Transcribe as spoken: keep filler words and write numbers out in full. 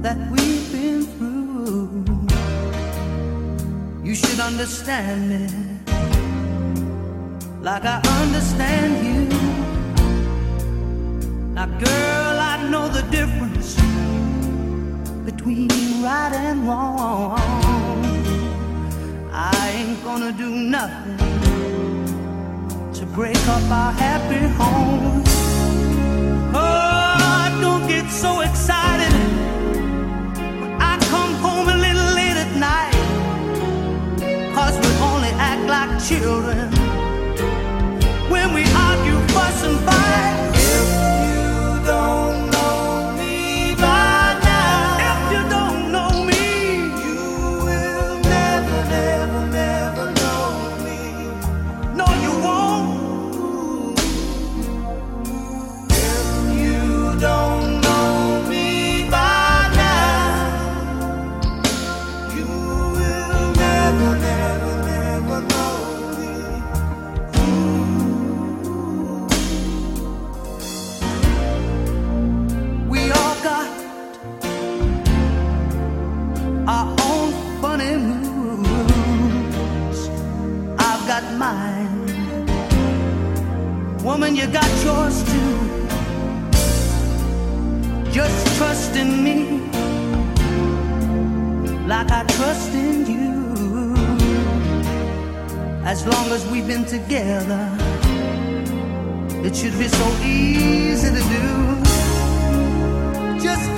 that we've been through. You should understand me like I understand you. Now girl, I know the difference between right and wrong. I ain't gonna do nothing to break up our happy home. Oh, don't get so excited when I come home a little late at night, 'cause we only act like children when we argue, fuss and fight. If you don't know me by now, if you don't know me, you will never, never, never know me. No, you won't. If you don't know me by now, you will never, never, never know me. We all got our own funny moods. I've got mine. Woman, you got yours too. Just trust in me like I trust in you. As long as we've been together, it should be so easy to do. Just